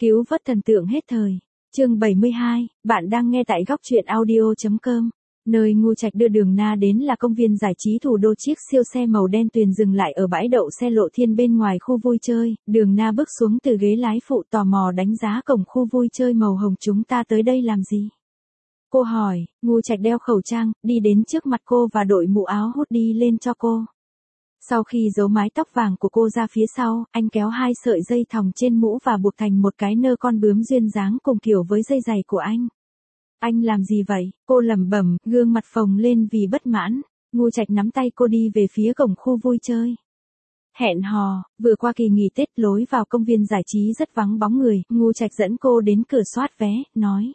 Cứu vớt thần tượng hết thời. Chương 72, bạn đang nghe tại góc truyện audio.com. Nơi Ngô Trạch đưa Đường Na đến là công viên giải trí thủ đô. Chiếc siêu xe màu đen tuyền dừng lại ở bãi đậu xe Lộ Thiên bên ngoài khu vui chơi. Đường Na bước xuống từ ghế lái phụ tò mò đánh giá cổng khu vui chơi màu hồng. Chúng ta tới đây làm gì? Cô hỏi. Ngô Trạch đeo khẩu trang, đi đến trước mặt cô và đội mũ áo hoodie lên cho cô. Sau khi giấu mái tóc vàng của cô ra phía sau, anh kéo hai sợi dây thòng trên mũ và buộc thành một cái nơ con bướm duyên dáng cùng kiểu với dây giày của anh. Anh làm gì vậy? Cô lẩm bẩm, gương mặt phồng lên vì bất mãn. Ngô Trạch nắm tay cô đi về phía cổng khu vui chơi. Hẹn hò, vừa qua kỳ nghỉ Tết lối vào công viên giải trí rất vắng bóng người. Ngô Trạch dẫn cô đến cửa soát vé, nói.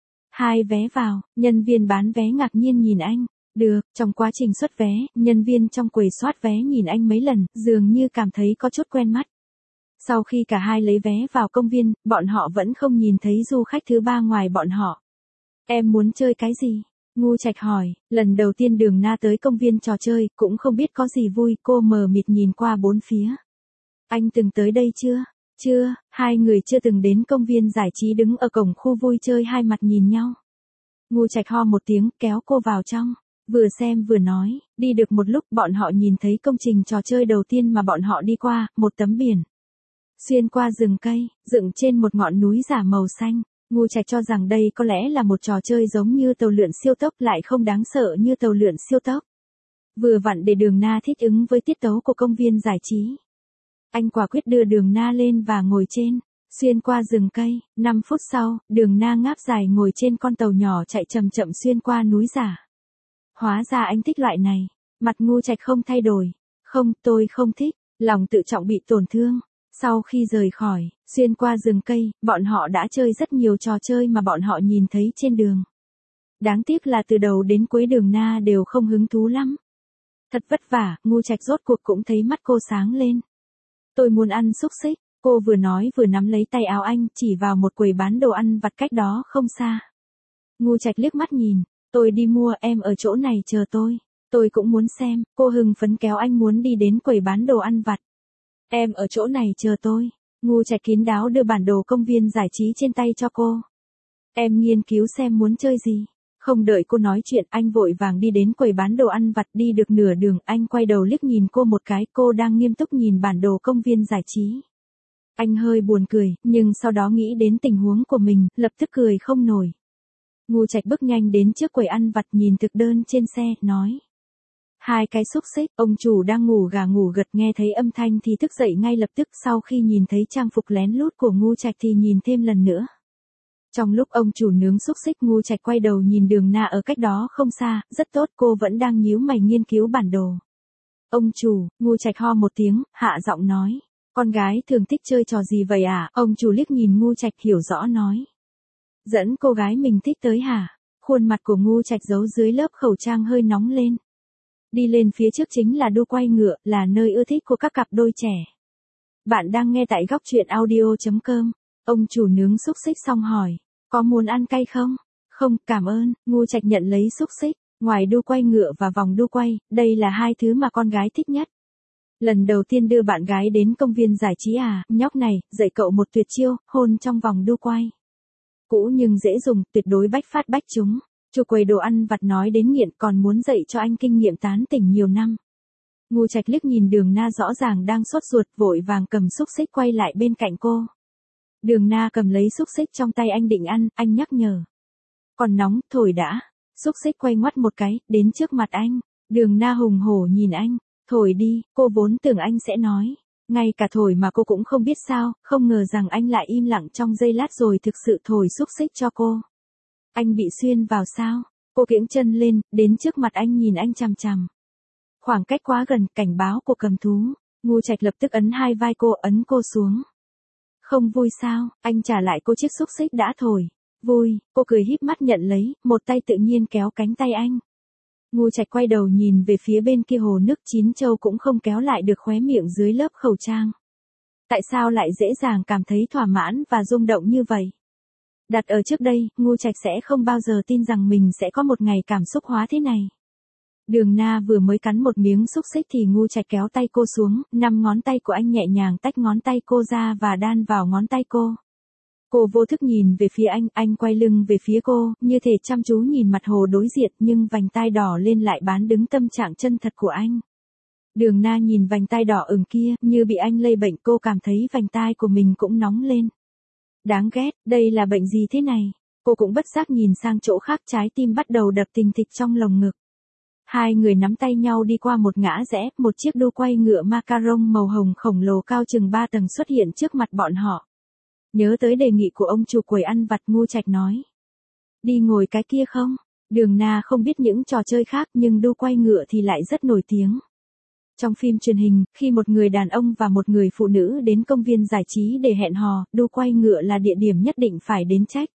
2 vé vào, nhân viên bán vé ngạc nhiên nhìn anh. Được, trong quá trình xuất vé, nhân viên trong quầy soát vé nhìn anh mấy lần, dường như cảm thấy có chút quen mắt. Sau khi cả hai lấy vé vào công viên, bọn họ vẫn không nhìn thấy du khách thứ ba ngoài bọn họ. Em muốn chơi cái gì? Ngô Trạch hỏi, lần đầu tiên Đường Na tới công viên trò chơi, cũng không biết có gì vui, cô mờ mịt nhìn qua bốn phía. Anh từng tới đây chưa? Chưa, hai người chưa từng đến công viên giải trí đứng ở cổng khu vui chơi hai mặt nhìn nhau. Ngô Trạch ho một tiếng, kéo cô vào trong. Vừa xem vừa nói, đi được một lúc bọn họ nhìn thấy công trình trò chơi đầu tiên mà bọn họ đi qua, một tấm biển. Xuyên qua rừng cây, dựng trên một ngọn núi giả màu xanh. Ngô Trạch cho rằng đây có lẽ là một trò chơi giống như tàu lượn siêu tốc lại không đáng sợ như tàu lượn siêu tốc. Vừa vặn để Đường Na thích ứng với tiết tấu của công viên giải trí. Anh quả quyết đưa Đường Na lên và ngồi trên. Xuyên qua rừng cây, 5 phút sau, Đường Na ngáp dài ngồi trên con tàu nhỏ chạy chậm chậm xuyên qua núi giả. Hóa ra anh thích loại này. Mặt Ngô Trạch không thay đổi. Không, tôi không thích. Lòng tự trọng bị tổn thương. Sau khi rời khỏi, xuyên qua rừng cây, bọn họ đã chơi rất nhiều trò chơi mà bọn họ nhìn thấy trên đường. Đáng tiếc là từ đầu đến cuối Đường Na đều không hứng thú lắm. Thật vất vả, Ngô Trạch rốt cuộc cũng thấy mắt cô sáng lên. Tôi muốn ăn xúc xích. Cô vừa nói vừa nắm lấy tay áo anh, chỉ vào một quầy bán đồ ăn vặt cách đó không xa. Ngô Trạch liếc mắt nhìn. Tôi đi mua, em ở chỗ này chờ tôi. Tôi cũng muốn xem. Cô hưng phấn kéo anh muốn đi đến quầy bán đồ ăn vặt. Em ở chỗ này chờ tôi. Ngô Trạch kín đáo đưa bản đồ công viên giải trí trên tay cho cô. Em nghiên cứu xem muốn chơi gì. Không đợi cô nói chuyện, anh vội vàng đi đến quầy bán đồ ăn vặt. Đi được nửa đường, anh quay đầu liếc nhìn cô một cái. Cô đang nghiêm túc nhìn bản đồ công viên giải trí. Anh hơi buồn cười, nhưng sau đó nghĩ đến tình huống của mình, lập tức cười không nổi. Ngô Trạch bước nhanh đến trước quầy ăn vặt nhìn thực đơn trên xe, nói. 2 cái xúc xích, ông chủ đang ngủ gà ngủ gật nghe thấy âm thanh thì thức dậy ngay lập tức. Sau khi nhìn thấy trang phục lén lút của Ngô Trạch thì nhìn thêm lần nữa. Trong lúc ông chủ nướng xúc xích, Ngô Trạch quay đầu nhìn Đường Na ở cách đó không xa, rất tốt, cô vẫn đang nhíu mày nghiên cứu bản đồ. Ông chủ, Ngô Trạch ho một tiếng, hạ giọng nói. Con gái thường thích chơi trò gì vậy à? Ông chủ liếc nhìn Ngô Trạch hiểu rõ nói. Dẫn cô gái mình thích tới hả? Khuôn mặt của Ngô Trạch giấu dưới lớp khẩu trang hơi nóng lên. Đi lên phía trước chính là đu quay ngựa, là nơi ưa thích của các cặp đôi trẻ. Bạn đang nghe tại góc truyện audio.com. Ông chủ nướng xúc xích xong hỏi. Có muốn ăn cay không? Không, cảm ơn. Ngô Trạch nhận lấy xúc xích. Ngoài đu quay ngựa và vòng đu quay, đây là 2 thứ mà con gái thích nhất. Lần đầu tiên đưa bạn gái đến công viên giải trí à? Nhóc này, dạy cậu một tuyệt chiêu, hôn trong vòng đu quay. Cũ nhưng dễ dùng, tuyệt đối bách phát bách trúng. Chủ quầy đồ ăn vặt nói đến nghiện còn muốn dạy cho anh kinh nghiệm tán tỉnh nhiều năm. Ngô Trạch liếc nhìn Đường Na rõ ràng đang sốt ruột, vội vàng cầm xúc xích quay lại bên cạnh cô. Đường Na cầm lấy xúc xích trong tay anh định ăn, anh nhắc nhở. Còn nóng, thổi đã. Xúc xích quay ngoắt một cái, đến trước mặt anh. Đường Na hùng hổ nhìn anh. Thổi đi, cô vốn tưởng anh sẽ nói. Ngay cả thổi mà cô cũng không biết sao, không ngờ rằng anh lại im lặng trong giây lát rồi thực sự thổi xúc xích cho cô. Anh bị xuyên vào sao? Cô kiễng chân lên, đến trước mặt anh nhìn anh chằm chằm. Khoảng cách quá gần, cảnh báo của cầm thú. Ngô Trạch lập tức ấn hai vai cô, ấn cô xuống. Không vui sao? Anh trả lại cô chiếc xúc xích đã thổi. Vui, cô cười híp mắt nhận lấy, một tay tự nhiên kéo cánh tay anh. Ngô Trạch quay đầu nhìn về phía bên kia hồ nước Chín Châu cũng không kéo lại được khóe miệng dưới lớp khẩu trang. Tại sao lại dễ dàng cảm thấy thỏa mãn và rung động như vậy? Đặt ở trước đây, Ngô Trạch sẽ không bao giờ tin rằng mình sẽ có một ngày cảm xúc hóa thế này. Đường Na vừa mới cắn một miếng xúc xích thì Ngô Trạch kéo tay cô xuống, 5 ngón tay của anh nhẹ nhàng tách ngón tay cô ra và đan vào ngón tay cô. Cô vô thức nhìn về phía anh quay lưng về phía cô, như thể chăm chú nhìn mặt hồ đối diện nhưng vành tai đỏ lên lại bán đứng tâm trạng chân thật của anh. Đường Na nhìn vành tai đỏ ửng kia, như bị anh lây bệnh, cô cảm thấy vành tai của mình cũng nóng lên. Đáng ghét, đây là bệnh gì thế này? Cô cũng bất giác nhìn sang chỗ khác, trái tim bắt đầu đập thình thịch trong lồng ngực. Hai người nắm tay nhau đi qua một ngã rẽ, một chiếc đu quay ngựa macaron màu hồng khổng lồ cao chừng 3 tầng xuất hiện trước mặt bọn họ. Nhớ tới đề nghị của ông chủ quầy ăn vặt, Ngô Trạch nói. Đi ngồi cái kia không? Đường Na không biết những trò chơi khác nhưng đu quay ngựa thì lại rất nổi tiếng. Trong phim truyền hình, khi một người đàn ông và một người phụ nữ đến công viên giải trí để hẹn hò, đu quay ngựa là địa điểm nhất định phải đến check.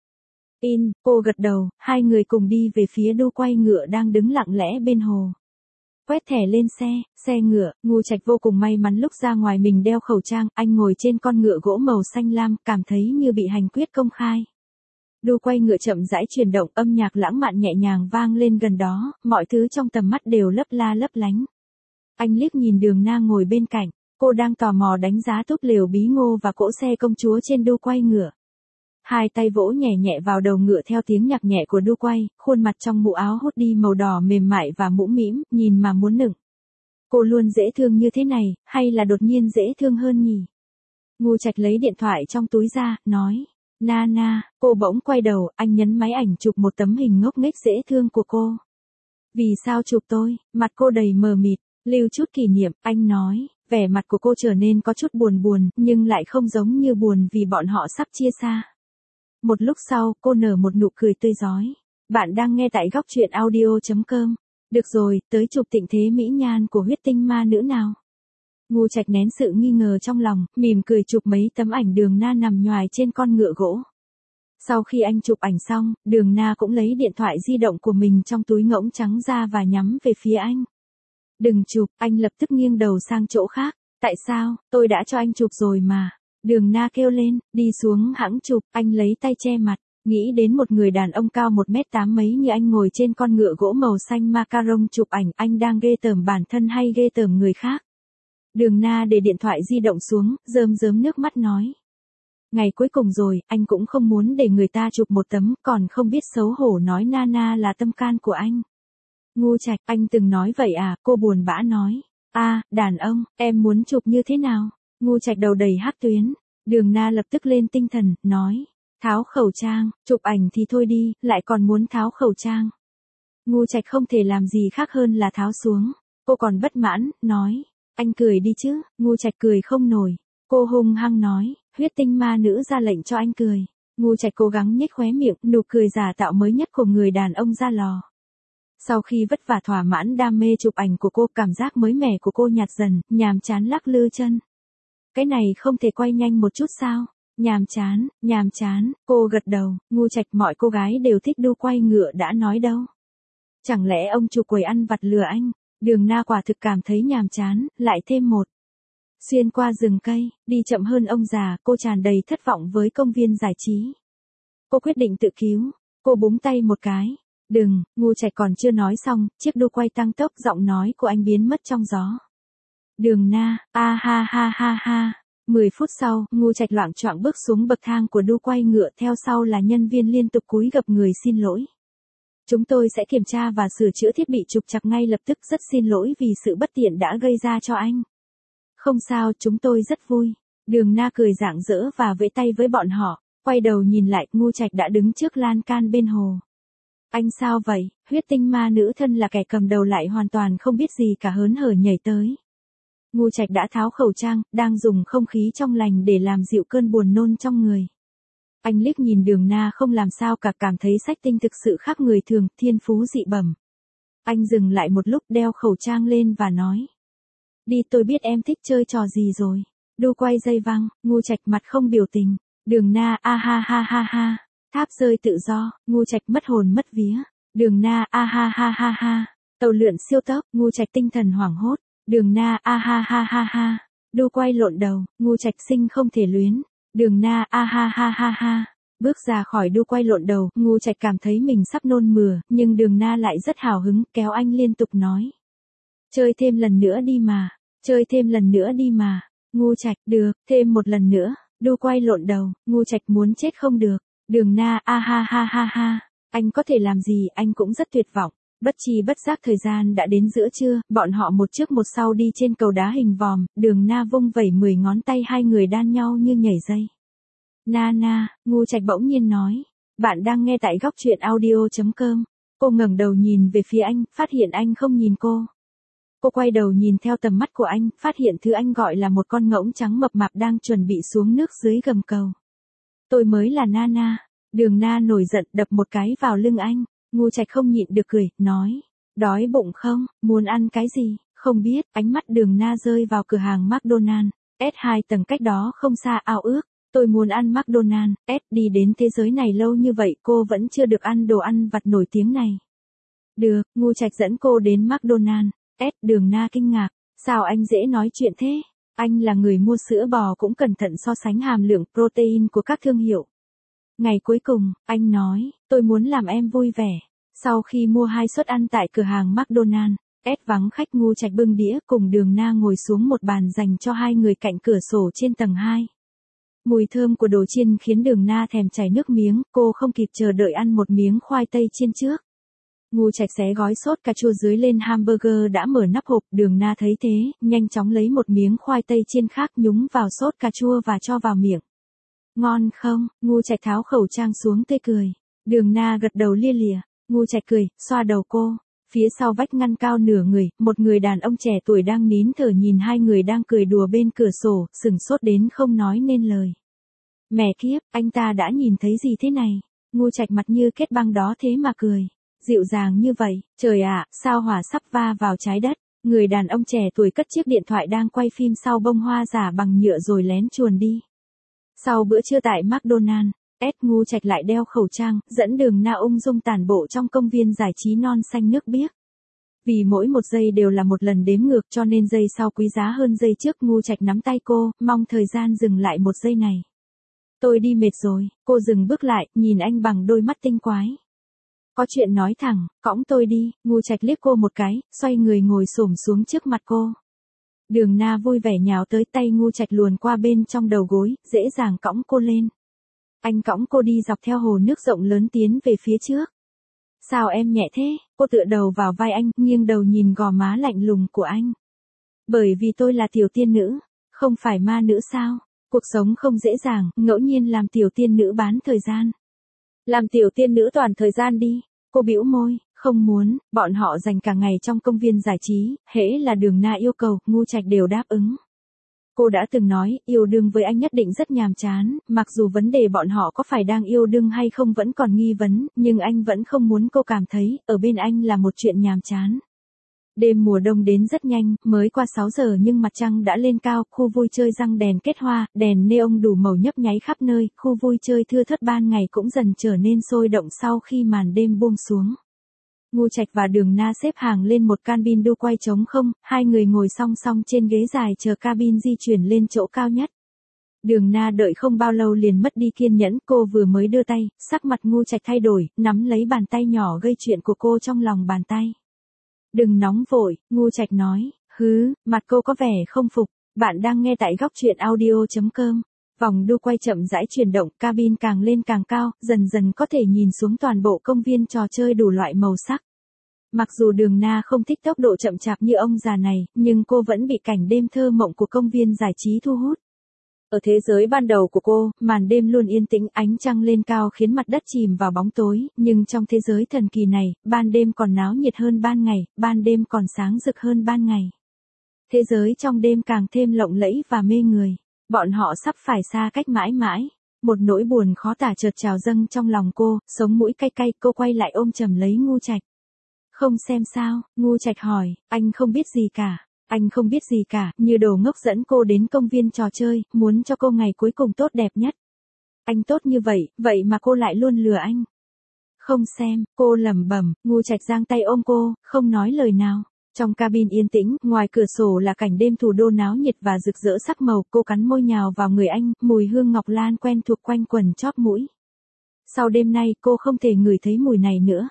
Cô gật đầu, hai người cùng đi về phía đu quay ngựa đang đứng lặng lẽ bên hồ. Quét thẻ lên xe ngựa, Ngô Trạch vô cùng may mắn lúc ra ngoài mình đeo khẩu trang, anh ngồi trên con ngựa gỗ màu xanh lam, cảm thấy như bị hành quyết công khai. Đu quay ngựa chậm rãi chuyển động, âm nhạc lãng mạn nhẹ nhàng vang lên gần đó, mọi thứ trong tầm mắt đều lấp la lấp lánh. Anh liếc nhìn Đường Na ngồi bên cạnh, cô đang tò mò đánh giá túp lều bí ngô và cỗ xe công chúa trên đu quay ngựa. Hai tay vỗ nhẹ nhẹ vào đầu ngựa theo tiếng nhạc nhẹ của đu quay, khuôn mặt trong mũ áo hoodie màu đỏ mềm mại và mũm mĩm, nhìn mà muốn nựng. Cô luôn dễ thương như thế này, hay là đột nhiên dễ thương hơn nhỉ? Ngô Trạch lấy điện thoại trong túi ra, nói. Na, cô bỗng quay đầu, anh nhấn máy ảnh chụp một tấm hình ngốc nghếch dễ thương của cô. Vì sao chụp tôi? Mặt cô đầy mờ mịt, lưu chút kỷ niệm, anh nói. Vẻ mặt của cô trở nên có chút buồn, nhưng lại không giống như buồn vì bọn họ sắp chia xa. Một lúc sau, cô nở một nụ cười tươi rói. Bạn đang nghe tại góc truyện audio.com. Được rồi, tới chụp tịnh thế mỹ nhan của huyết tinh ma nữ nào. Ngô Trạch nén sự nghi ngờ trong lòng, mỉm cười chụp mấy tấm ảnh Đường Na nằm nhoài trên con ngựa gỗ. Sau khi anh chụp ảnh xong, Đường Na cũng lấy điện thoại di động của mình trong túi ngỗng trắng ra và nhắm về phía anh. Đừng chụp, anh lập tức nghiêng đầu sang chỗ khác. Tại sao, tôi đã cho anh chụp rồi mà. Đường Na kêu lên, đi xuống hãng chụp, anh lấy tay che mặt, nghĩ đến một người đàn ông cao 1m8 mấy như anh ngồi trên con ngựa gỗ màu xanh macaron chụp ảnh, anh đang ghê tởm bản thân hay ghê tởm người khác. Đường Na để điện thoại di động xuống, rơm nước mắt nói. Ngày cuối cùng rồi, anh cũng không muốn để người ta chụp một tấm, còn không biết xấu hổ nói Nana là tâm can của anh. Ngô Trạch, anh từng nói vậy à, cô buồn bã nói. Đàn ông, em muốn chụp như thế nào? Ngô Trạch đầu đầy hắc tuyến. Đường Na lập tức lên tinh thần, nói. Tháo khẩu trang, chụp ảnh thì thôi đi, lại còn muốn tháo khẩu trang. Ngô Trạch không thể làm gì khác hơn là tháo xuống. Cô còn bất mãn, nói. Anh cười đi chứ, Ngô Trạch cười không nổi. Cô hung hăng nói, huyết tinh ma nữ ra lệnh cho anh cười. Ngô Trạch cố gắng nhếch khóe miệng, nụ cười giả tạo mới nhất của người đàn ông ra lò. Sau khi vất vả thỏa mãn đam mê chụp ảnh của cô, cảm giác mới mẻ của cô nhạt dần, nhàm chán lắc lư chân. Cái này không thể quay nhanh một chút sao? Nhàm chán, cô gật đầu. Ngô Trạch, mọi cô gái đều thích đu quay ngựa đã nói đâu. Chẳng lẽ ông chủ quầy ăn vặt lừa anh? Đường Na quả thực cảm thấy nhàm chán, lại thêm một. Xuyên qua rừng cây, đi chậm hơn ông già, cô tràn đầy thất vọng với công viên giải trí. Cô quyết định tự cứu, cô búng tay một cái. Đừng, Ngô Trạch còn chưa nói xong, chiếc đu quay tăng tốc, giọng nói của anh biến mất trong gió. Đường Na, ha. 10 phút sau, Ngô Trạch loạng choạng bước xuống bậc thang của đu quay ngựa, theo sau là nhân viên liên tục cúi gập người xin lỗi. Chúng tôi sẽ kiểm tra và sửa chữa thiết bị trục trặc ngay lập tức, rất xin lỗi vì sự bất tiện đã gây ra cho anh. Không sao, chúng tôi rất vui. Đường Na cười rạng rỡ và vẫy tay với bọn họ, quay đầu nhìn lại, Ngô Trạch đã đứng trước lan can bên hồ. Anh sao vậy? Huyết tinh ma nữ thân là kẻ cầm đầu lại hoàn toàn không biết gì cả, hớn hở nhảy tới. Ngô Trạch đã tháo khẩu trang, đang dùng không khí trong lành để làm dịu cơn buồn nôn trong người. Anh liếc nhìn Đường Na không làm sao cả, cảm thấy sách tinh thực sự khác người thường, thiên phú dị bẩm. Anh dừng lại một lúc, đeo khẩu trang lên và nói. Đi, tôi biết em thích chơi trò gì rồi. Đu quay dây văng, Ngô Trạch mặt không biểu tình. Đường Na, ha. Tháp rơi tự do, Ngô Trạch mất hồn mất vía. Đường Na, ha. Tàu lượn siêu tốc, Ngô Trạch tinh thần hoảng hốt. Đường Na, ha. Đu quay lộn đầu, Ngô Trạch sinh không thể luyến. Đường Na, ha. Bước ra khỏi đu quay lộn đầu, Ngô Trạch cảm thấy mình sắp nôn mửa, nhưng Đường Na lại rất hào hứng, kéo anh liên tục nói. Chơi thêm lần nữa đi mà. Ngô Trạch, được, thêm một lần nữa. Đu quay lộn đầu, Ngu Trạch muốn chết không được. Đường Na a ha ha ha ha. Anh có thể làm gì, anh cũng rất tuyệt vọng. Bất chi bất giác thời gian đã đến giữa trưa, bọn họ một trước một sau đi trên cầu đá hình vòm, Đường Na vung vẩy 10 ngón tay, hai người đan nhau như nhảy dây. Na na, Ngu Trạch bỗng nhiên nói. Bạn đang nghe tại góc truyện audio.com. Cô ngẩng đầu nhìn về phía anh, phát hiện anh không nhìn cô. Cô quay đầu nhìn theo tầm mắt của anh, phát hiện thứ anh gọi là một con ngỗng trắng mập mạp đang chuẩn bị xuống nước dưới gầm cầu. Tôi mới là Na Na. Đường Na nổi giận đập một cái vào lưng anh. Ngu Trạch không nhịn được cười, nói. Đói bụng không, muốn ăn cái gì, không biết. Ánh mắt Đường Na rơi vào cửa hàng McDonald's, S2 tầng cách đó không xa, ao ước. Tôi muốn ăn McDonald's, đi đến thế giới này lâu như vậy cô vẫn chưa được ăn đồ ăn vặt nổi tiếng này. Được, Ngu Trạch dẫn cô đến McDonald's, Đường Na kinh ngạc. Sao anh dễ nói chuyện thế? Anh là người mua sữa bò cũng cẩn thận so sánh hàm lượng protein của các thương hiệu. Ngày cuối cùng, anh nói, tôi muốn làm em vui vẻ. Sau khi mua 2 suất ăn tại cửa hàng McDonald's, vắng khách, Ngu Trạch bưng đĩa cùng Đường Na ngồi xuống một bàn dành cho hai người cạnh cửa sổ trên tầng 2. Mùi thơm của đồ chiên khiến Đường Na thèm chảy nước miếng, cô không kịp chờ đợi ăn một miếng khoai tây chiên trước. Ngu Trạch xé gói sốt cà chua dưới lên hamburger đã mở nắp hộp, Đường Na thấy thế, nhanh chóng lấy một miếng khoai tây chiên khác nhúng vào sốt cà chua và cho vào miệng. Ngon không? Ngu Trạch tháo khẩu trang xuống tươi cười. Đường Na gật đầu lia lịa. Ngu Trạch cười, xoa đầu cô. Phía sau vách ngăn cao nửa người, một người đàn ông trẻ tuổi đang nín thở nhìn hai người đang cười đùa bên cửa sổ, sửng sốt đến không nói nên lời. Mẹ kiếp, anh ta đã nhìn thấy gì thế này? Ngu Trạch mặt như kết băng đó thế mà cười. Dịu dàng như vậy, trời ạ, sao hỏa sắp va vào trái đất. Người đàn ông trẻ tuổi cất chiếc điện thoại đang quay phim sau bông hoa giả bằng nhựa rồi lén chuồn đi. Sau bữa trưa tại McDonald's, Ngu Trạch lại đeo khẩu trang, dẫn Đường Na ung dung tản bộ trong công viên giải trí non xanh nước biếc. Vì mỗi một giây đều là một lần đếm ngược cho nên giây sau quý giá hơn giây trước. Ngu Trạch nắm tay cô, mong thời gian dừng lại một giây này. Tôi đi mệt rồi, cô dừng bước lại, nhìn anh bằng đôi mắt tinh quái. Có chuyện nói thẳng, cõng tôi đi. Ngu Trạch liếc cô một cái, xoay người ngồi xổm xuống trước mặt cô. Đường Na vui vẻ nhào tới, tay Ngu Trạch luồn qua bên trong đầu gối, dễ dàng cõng cô lên. Anh cõng cô đi dọc theo hồ nước rộng lớn tiến về phía trước. Sao em nhẹ thế? Cô tựa đầu vào vai anh, nghiêng đầu nhìn gò má lạnh lùng của anh. Bởi vì tôi là tiểu tiên nữ, không phải ma nữ sao? Cuộc sống không dễ dàng, ngẫu nhiên làm tiểu tiên nữ bán thời gian. Làm tiểu tiên nữ toàn thời gian đi. Cô bĩu môi, không muốn. Bọn họ dành cả ngày trong công viên giải trí, hễ là Đường Na yêu cầu, Ngu Trạch đều đáp ứng. Cô đã từng nói, yêu đương với anh nhất định rất nhàm chán, mặc dù vấn đề bọn họ có phải đang yêu đương hay không vẫn còn nghi vấn, nhưng anh vẫn không muốn cô cảm thấy, ở bên anh là một chuyện nhàm chán. Đêm mùa đông đến rất nhanh, mới qua 6 giờ nhưng mặt trăng đã lên cao, khu vui chơi răng đèn kết hoa, đèn neon đủ màu nhấp nháy khắp nơi, khu vui chơi thưa thớt ban ngày cũng dần trở nên sôi động sau khi màn đêm buông xuống. Ngu Trạch và Đường Na xếp hàng lên một cabin đu quay trống không, hai người ngồi song song trên ghế dài chờ cabin di chuyển lên chỗ cao nhất. Đường Na đợi không bao lâu liền mất đi kiên nhẫn, cô vừa mới đưa tay, sắc mặt Ngu Trạch thay đổi, nắm lấy bàn tay nhỏ gây chuyện của cô trong lòng bàn tay. Đừng nóng vội, Ngu Trạch nói, mặt cô có vẻ không phục. Bạn đang nghe tại góc truyện audio.com. Vòng đu quay chậm rãi chuyển động, cabin càng lên càng cao, dần dần có thể nhìn xuống toàn bộ công viên trò chơi đủ loại màu sắc. Mặc dù Đường Na không thích tốc độ chậm chạp như ông già này, nhưng cô vẫn bị cảnh đêm thơ mộng của công viên giải trí thu hút. Ở thế giới ban đầu của cô, màn đêm luôn yên tĩnh, ánh trăng lên cao khiến mặt đất chìm vào bóng tối, nhưng trong thế giới thần kỳ này, ban đêm còn náo nhiệt hơn ban ngày, ban đêm còn sáng rực hơn ban ngày. Thế giới trong đêm càng thêm lộng lẫy và mê người. Bọn họ sắp phải xa cách mãi mãi. Một nỗi buồn khó tả chợt trào dâng trong lòng cô, sống mũi cay cay, cô quay lại ôm chầm lấy Ngu Trạch. Không xem sao? Ngu Trạch hỏi, anh không biết gì cả. Anh không biết gì cả, như đồ ngốc dẫn cô đến công viên trò chơi, muốn cho cô ngày cuối cùng tốt đẹp nhất. Anh tốt như vậy, vậy mà cô lại luôn lừa anh. Không xem, cô lẩm bẩm. Ngu Trạch giang tay ôm cô, không nói lời nào. Trong cabin yên tĩnh, ngoài cửa sổ là cảnh đêm thủ đô náo nhiệt và rực rỡ sắc màu, cô cắn môi nhào vào người anh, mùi hương ngọc lan quen thuộc quanh quần chóp mũi. Sau đêm nay cô không thể ngửi thấy mùi này nữa.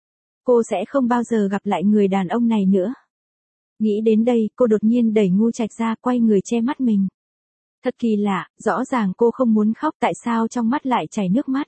Cô sẽ không bao giờ gặp lại người đàn ông này nữa. Nghĩ đến đây, cô đột nhiên đẩy Ngu Trạch ra, quay người che mắt mình. Thật kỳ lạ, rõ ràng cô không muốn khóc tại sao trong mắt lại chảy nước mắt.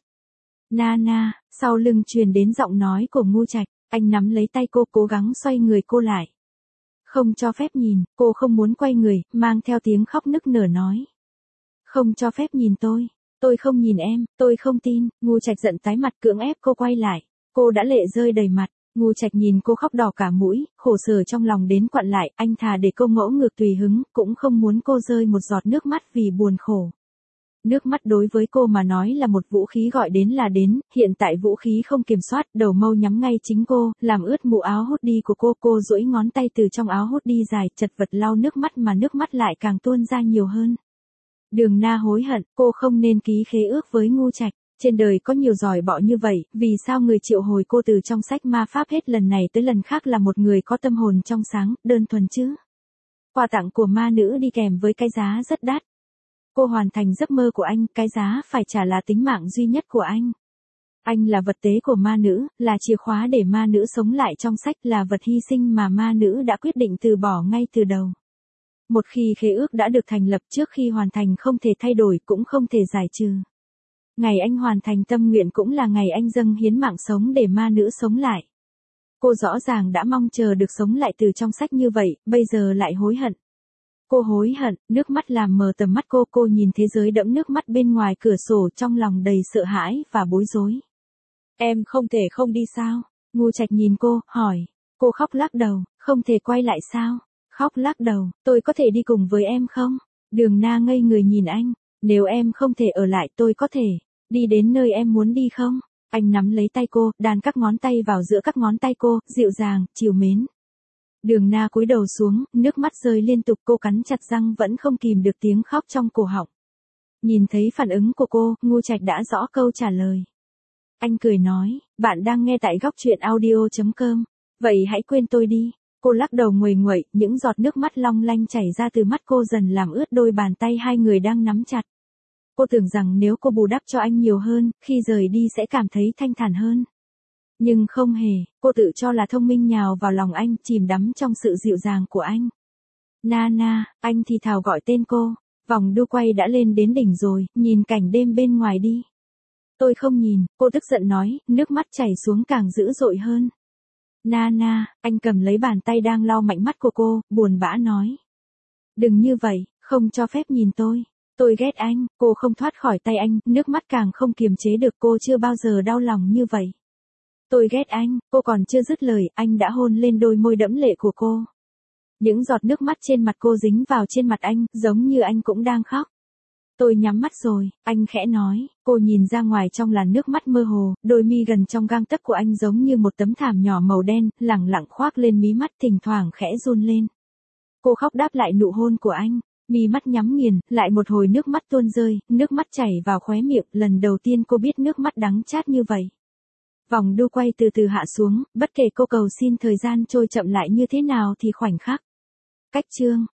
Nana, sau lưng truyền đến giọng nói của Ngu Trạch, anh nắm lấy tay cô cố gắng xoay người cô lại. Không cho phép nhìn, cô không muốn quay người, mang theo tiếng khóc nức nở nói. Không cho phép nhìn tôi không nhìn em, tôi không tin, Ngu Trạch giận tái mặt cưỡng ép cô quay lại, cô đã lệ rơi đầy mặt, Ngu Trạch nhìn cô khóc đỏ cả mũi, khổ sở trong lòng đến quặn lại, anh thà để cô ngỗ ngược tùy hứng, cũng không muốn cô rơi một giọt nước mắt vì buồn khổ. Nước mắt đối với cô mà nói là một vũ khí gọi đến là đến, hiện tại vũ khí không kiểm soát, đầu mâu nhắm ngay chính cô, làm ướt mũ áo hoodie của cô duỗi ngón tay từ trong áo hoodie dài, chật vật lau nước mắt mà nước mắt lại càng tuôn ra nhiều hơn. Đường Na hối hận, cô không nên ký khế ước với Ngu Trạch, trên đời có nhiều giỏi bọ như vậy, vì sao người triệu hồi cô từ trong sách ma pháp hết lần này tới lần khác là một người có tâm hồn trong sáng, đơn thuần chứ. Quà tặng của ma nữ đi kèm với cái giá rất đắt. Cô hoàn thành giấc mơ của anh, cái giá phải trả là tính mạng duy nhất của anh. Anh là vật tế của ma nữ, là chìa khóa để ma nữ sống lại trong sách, là vật hy sinh mà ma nữ đã quyết định từ bỏ ngay từ đầu. Một khi khế ước đã được thành lập trước khi hoàn thành không thể thay đổi cũng không thể giải trừ. Ngày anh hoàn thành tâm nguyện cũng là ngày anh dâng hiến mạng sống để ma nữ sống lại. Cô rõ ràng đã mong chờ được sống lại từ trong sách như vậy, bây giờ lại hối hận. Cô hối hận, nước mắt làm mờ tầm mắt cô nhìn thế giới đẫm nước mắt bên ngoài cửa sổ trong lòng đầy sợ hãi và bối rối. Em không thể không đi sao? Ngu Trạch nhìn cô, hỏi. Cô khóc lắc đầu, không thể quay lại sao? Khóc lắc đầu, tôi có thể đi cùng với em không? Đường Na ngây người nhìn anh, nếu em không thể ở lại tôi có thể đi đến nơi em muốn đi không? Anh nắm lấy tay cô, đan các ngón tay vào giữa các ngón tay cô, dịu dàng, trìu mến. Đường Na cúi đầu xuống, nước mắt rơi liên tục, cô cắn chặt răng vẫn không kìm được tiếng khóc trong cổ họng. Nhìn thấy phản ứng của cô, Ngu Trạch đã rõ câu trả lời. Anh cười nói, bạn đang nghe tại góc truyện audio.com, vậy hãy quên tôi đi. Cô lắc đầu nguầy nguậy, những giọt nước mắt long lanh chảy ra từ mắt cô dần làm ướt đôi bàn tay hai người đang nắm chặt. Cô tưởng rằng nếu cô bù đắp cho anh nhiều hơn, khi rời đi sẽ cảm thấy thanh thản hơn. Nhưng không hề, cô tự cho là thông minh nhào vào lòng anh, chìm đắm trong sự dịu dàng của anh. Nana, anh thì thào gọi tên cô, vòng đu quay đã lên đến đỉnh rồi, nhìn cảnh đêm bên ngoài đi. Tôi không nhìn, cô tức giận nói, nước mắt chảy xuống càng dữ dội hơn. Nana, anh cầm lấy bàn tay đang lau mạnh mắt của cô, buồn bã nói. Đừng như vậy, không cho phép nhìn tôi. Tôi ghét anh, cô không thoát khỏi tay anh, nước mắt càng không kiềm chế được, cô chưa bao giờ đau lòng như vậy. Tôi ghét anh, cô còn chưa dứt lời, anh đã hôn lên đôi môi đẫm lệ của cô. Những giọt nước mắt trên mặt cô dính vào trên mặt anh, giống như anh cũng đang khóc. Tôi nhắm mắt rồi, anh khẽ nói, cô nhìn ra ngoài trong làn nước mắt mơ hồ, đôi mi gần trong gang tấc của anh giống như một tấm thảm nhỏ màu đen, lẳng lặng khoác lên mí mắt, thỉnh thoảng khẽ run lên. Cô khóc đáp lại nụ hôn của anh, mi mắt nhắm nghiền, lại một hồi nước mắt tuôn rơi, nước mắt chảy vào khóe miệng, lần đầu tiên cô biết nước mắt đắng chát như vậy. Vòng đu quay từ từ hạ xuống, bất kể cô cầu xin thời gian trôi chậm lại như thế nào thì khoảnh khắc. Cách chương